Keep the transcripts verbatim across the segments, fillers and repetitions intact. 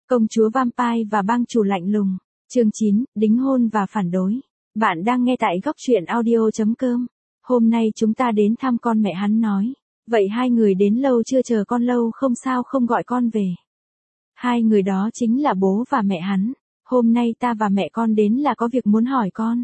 Công chúa Vampire và bang chủ lạnh lùng. Chương chín, đính hôn và phản đối. Bạn đang nghe tại góc truyện audio chấm com. Hôm nay chúng ta đến thăm con mẹ hắn nói. Vậy hai người đến lâu chưa, chờ con lâu không sao không gọi con về. Hai người đó chính là bố và mẹ hắn. Hôm nay ta và mẹ con đến là có việc muốn hỏi con.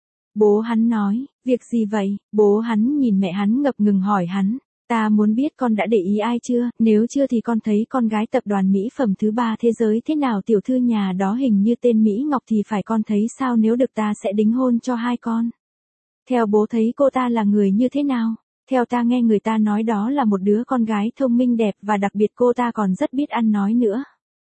Bố hắn nói, việc gì vậy? Bố hắn nhìn mẹ hắn ngập ngừng hỏi hắn. Ta muốn biết con đã để ý ai chưa, nếu chưa thì con thấy con gái tập đoàn mỹ phẩm thứ ba thế giới thế nào, tiểu thư nhà đó hình như tên Mỹ Ngọc thì phải, con thấy sao, nếu được ta sẽ đính hôn cho hai con. Theo bố thấy cô ta là người như thế nào? Theo ta nghe người ta nói đó là một đứa con gái thông minh đẹp và đặc biệt cô ta còn rất biết ăn nói nữa.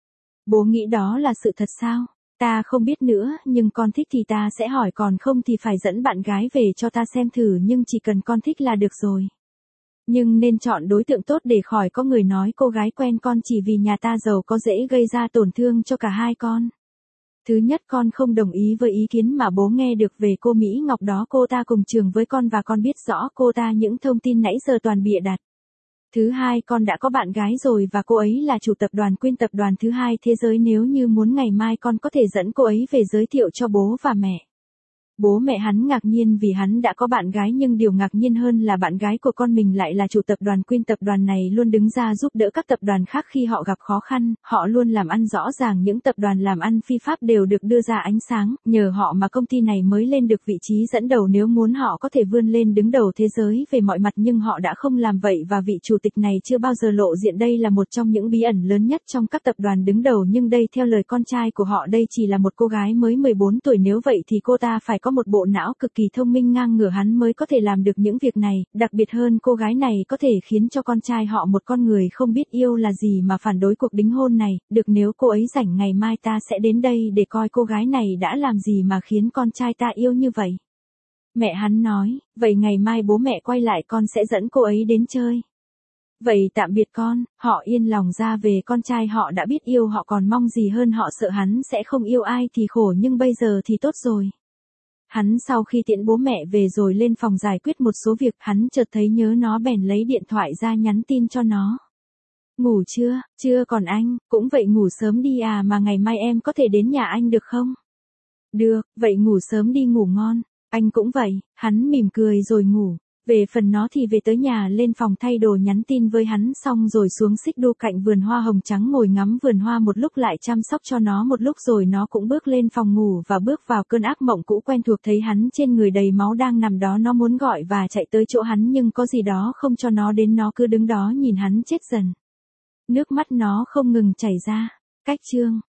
Bố nghĩ đó là sự thật sao? Ta không biết nữa, nhưng con thích thì ta sẽ hỏi, còn không thì phải dẫn bạn gái về cho ta xem thử, nhưng chỉ cần con thích là được rồi. Nhưng nên chọn đối tượng tốt để khỏi có người nói cô gái quen con chỉ vì nhà ta giàu có dễ gây ra tổn thương cho cả hai con. Thứ nhất, con không đồng ý với ý kiến mà bố nghe được về cô Mỹ Ngọc đó, cô ta cùng trường với con và con biết rõ cô ta những thông tin nãy giờ toàn bịa đặt. Thứ hai, con đã có bạn gái rồi và cô ấy là chủ tập đoàn Queen, tập đoàn thứ hai thế giới, nếu như muốn ngày mai con có thể dẫn cô ấy về giới thiệu cho bố và mẹ. Bố mẹ hắn ngạc nhiên vì hắn đã có bạn gái, nhưng điều ngạc nhiên hơn là bạn gái của con mình lại là chủ tập đoàn Queen. Tập đoàn này luôn đứng ra giúp đỡ các tập đoàn khác khi họ gặp khó khăn, họ luôn làm ăn rõ ràng, những tập đoàn làm ăn phi pháp đều được đưa ra ánh sáng, nhờ họ mà công ty này mới lên được vị trí dẫn đầu, nếu muốn họ có thể vươn lên đứng đầu thế giới về mọi mặt, nhưng họ đã không làm vậy và vị chủ tịch này chưa bao giờ lộ diện. Đây là một trong những bí ẩn lớn nhất trong các tập đoàn đứng đầu, nhưng đây theo lời con trai của họ đây chỉ là một cô gái mới mười bốn tuổi, nếu vậy thì cô ta phải có một bộ não cực kỳ thông minh ngang ngửa hắn mới có thể làm được những việc này, đặc biệt hơn cô gái này có thể khiến cho con trai họ, một con người không biết yêu là gì, mà phản đối cuộc đính hôn này. Được, nếu cô ấy rảnh ngày mai ta sẽ đến đây để coi cô gái này đã làm gì mà khiến con trai ta yêu như vậy. Mẹ hắn nói, vậy ngày mai bố mẹ quay lại con sẽ dẫn cô ấy đến chơi. Vậy tạm biệt con. Họ yên lòng ra về, con trai họ đã biết yêu họ còn mong gì hơn, họ sợ hắn sẽ không yêu ai thì khổ, nhưng bây giờ thì tốt rồi. Hắn sau khi tiễn bố mẹ về rồi lên phòng giải quyết một số việc, hắn chợt thấy nhớ nó bèn lấy điện thoại ra nhắn tin cho nó. Ngủ chưa? Chưa còn anh, cũng vậy ngủ sớm đi à, mà ngày mai em có thể đến nhà anh được không? Được, vậy ngủ sớm đi, ngủ ngon. Anh cũng vậy. Hắn mỉm cười rồi ngủ. Về phần nó thì về tới nhà, lên phòng thay đồ, nhắn tin với hắn xong rồi xuống xích đu cạnh vườn hoa hồng trắng ngồi ngắm vườn hoa một lúc, lại chăm sóc cho nó một lúc rồi nó cũng bước lên phòng ngủ và bước vào cơn ác mộng cũ quen thuộc. Thấy hắn trên người đầy máu đang nằm đó, nó muốn gọi và chạy tới chỗ hắn, nhưng có gì đó không cho nó đến, nó cứ đứng đó nhìn hắn chết dần. Nước mắt nó không ngừng chảy ra. Cách chương